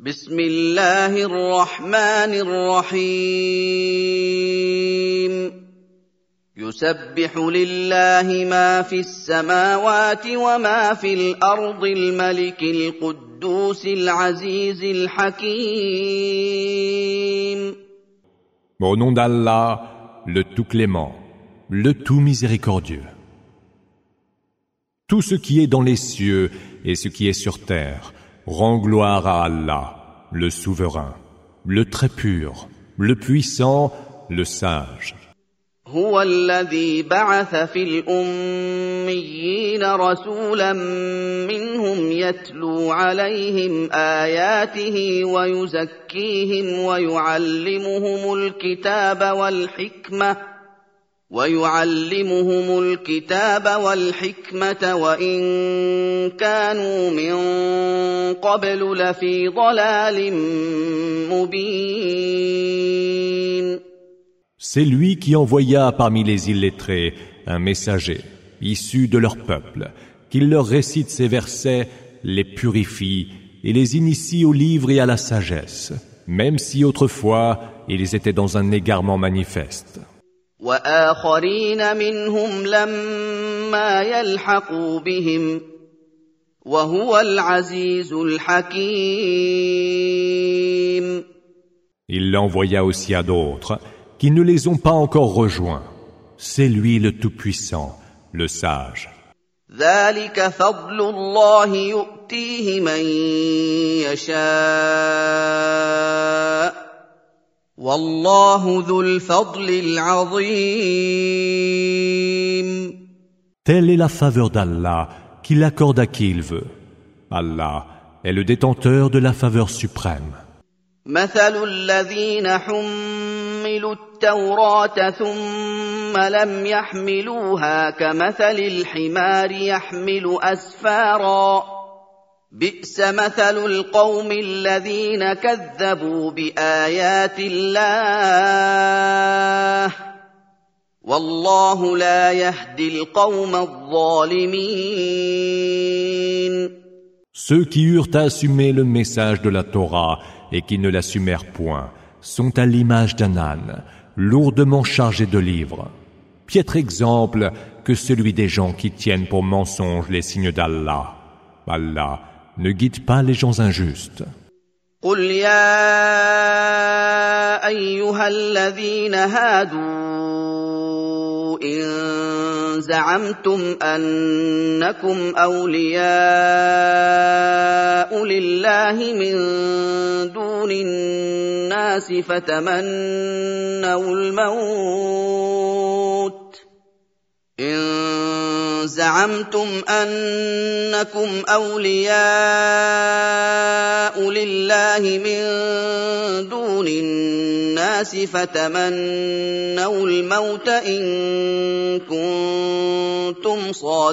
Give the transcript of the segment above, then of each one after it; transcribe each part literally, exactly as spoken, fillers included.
بسم الله الرحمن الرحيم يسبح لله ما في السماوات وما في الأرض الملك القدوس العزيز الحكيم. Au nom d'Allah, le tout clément, le tout miséricordieux. Tout ce qui est dans les cieux et ce qui est sur terre rend gloire à Allah, le souverain, le très pur, le puissant, le sage. هو الذي بعث في الأميين رسولا منهم يتلو عليهم آياته ويزكيهم ويعلمهم الكتاب والحكمة ويعلمهم الكتاب والحكمة وإن كانوا من قبل لفي ضلال مبين. C'est lui qui envoya parmi les illettrés un messager, issu de leur peuple, qui leur récite ces versets, les purifie et les initie au livre et à la sagesse, même si autrefois ils étaient dans un égarement manifeste. وآخرين منهم لما يلحقوا بهم وهو العزيز الحكيم. Il l'envoya aussi à d'autres qui ne les ont pas encore rejoints. C'est lui le Tout-Puissant, le Sage. ذلك فضل الله يؤتيه من يشاء والله ذو الفضل العظيم. Telle est la faveur d'Allah qu'il accorde à qui il veut. Allah est le détenteur de la faveur suprême. مثل الذين حملوا التوراة ثم لم يحملوها كمثل الحمار يحمل أسفارا بئس مثل القوم الذين كذبوا بآيات الله والله لا يهدي القوم الظالمين. Ceux qui eurent à assumer le message de la Torah et qui ne l'assumèrent point sont à l'image d'un âne, lourdement chargé de livres. Piètre exemple que celui des gens qui tiennent pour mensonges les signes d'Allah. Allah ne guide pas les gens injustes. قل يا أيها الذين هادوا إن زعمتم أنكم أولياء لله من دون الناس فتمنوا الموت إن زعمتم أنكم أولياء لله من دون الناس فتمنوا الموت إن كنتم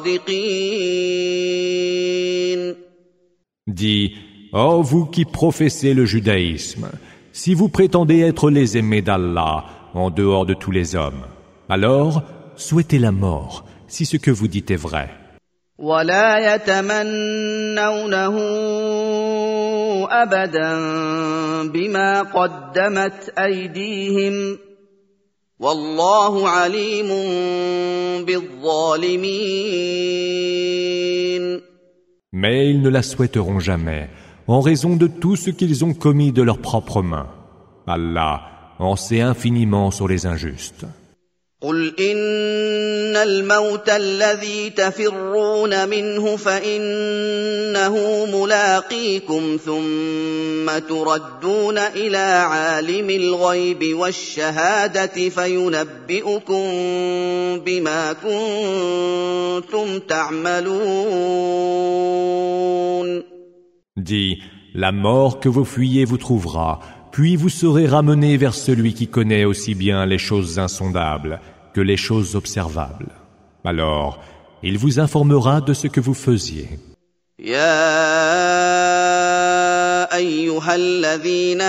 صادقين. Dis, ô vous qui professez le judaïsme, si vous prétendez être les aimés d'Allah en dehors de tous les hommes, alors souhaitez la mort, si ce que vous dites est vrai. ولا يتمنونه أبدا بما قدمت أيديهم والله عليم بالظالمين. Mais ils ne la souhaiteront jamais, en raison de tout ce qu'ils ont commis de leurs propres mains. Allah en sait infiniment sur les injustes. قل إن الموت الذي تفرون منه فإنه ملاقيكم ثم تردون إلى عالم الغيب والشهادة فينبئكم بما كنتم تعملون. Dis, la mort que vous fuyez vous trouvera, puis vous serez ramenés vers celui qui connaît aussi bien les choses insondables que les choses observables. Alors, il vous informera de ce que vous faisiez. يا أيها الذين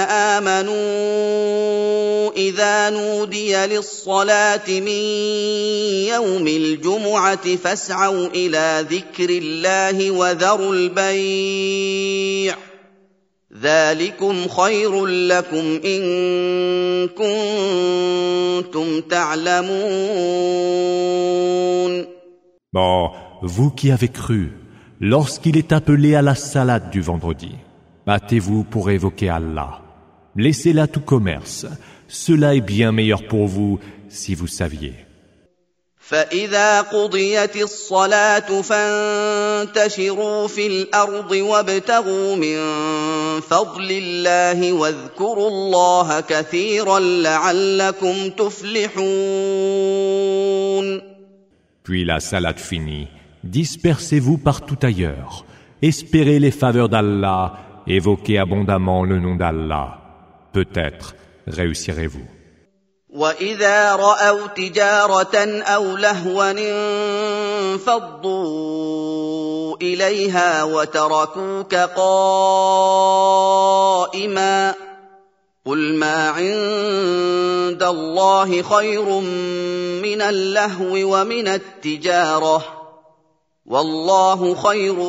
آمنوا إذا نودي للصلاة من يوم الجمعة فاسعوا إلى ذكر الله وذروا البيع ذلكم خير لكم إن كنتم تعلمون. Bon, vous qui avez cru, lorsqu'il est appelé à la salade du vendredi, battez-vous pour évoquer Allah. Laissez là tout commerce. Cela est bien meilleur pour vous si vous saviez. فإذا قضيت الصلاة فانتشروا في الأرض وابتغوا من فضل الله واذكروا الله كثيرا لعلكم تفلحون. Puis la salade finie, dispersez-vous partout ailleurs, espérez les faveurs d'Allah, évoquez abondamment le nom d'Allah. Peut-être réussirez-vous. وَإِذَا رَأَوْا تِجَارَةً أَوْ لَهْوًا انفَضُّوا إِلَيْهَا وَتَرَكُوكَ قَائِمًا قُلْ مَا عِندَ اللَّهِ خَيْرٌ مِّنَ اللَّهْوِ وَمِنَ التِّجَارَةِ وَاللَّهُ خَيْرُ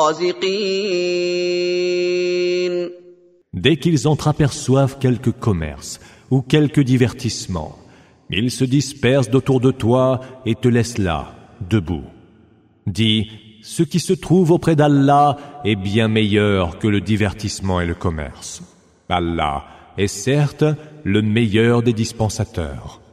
الرَّازِقِينَ. Dès qu'ils entreaperçoivent quelque commerce ou quelque divertissement, ils se dispersent autour de toi et te laissent là, debout. Dis, ce qui se trouve auprès d'Allah est bien meilleur que le divertissement et le commerce. Allah est certes le meilleur des dispensateurs.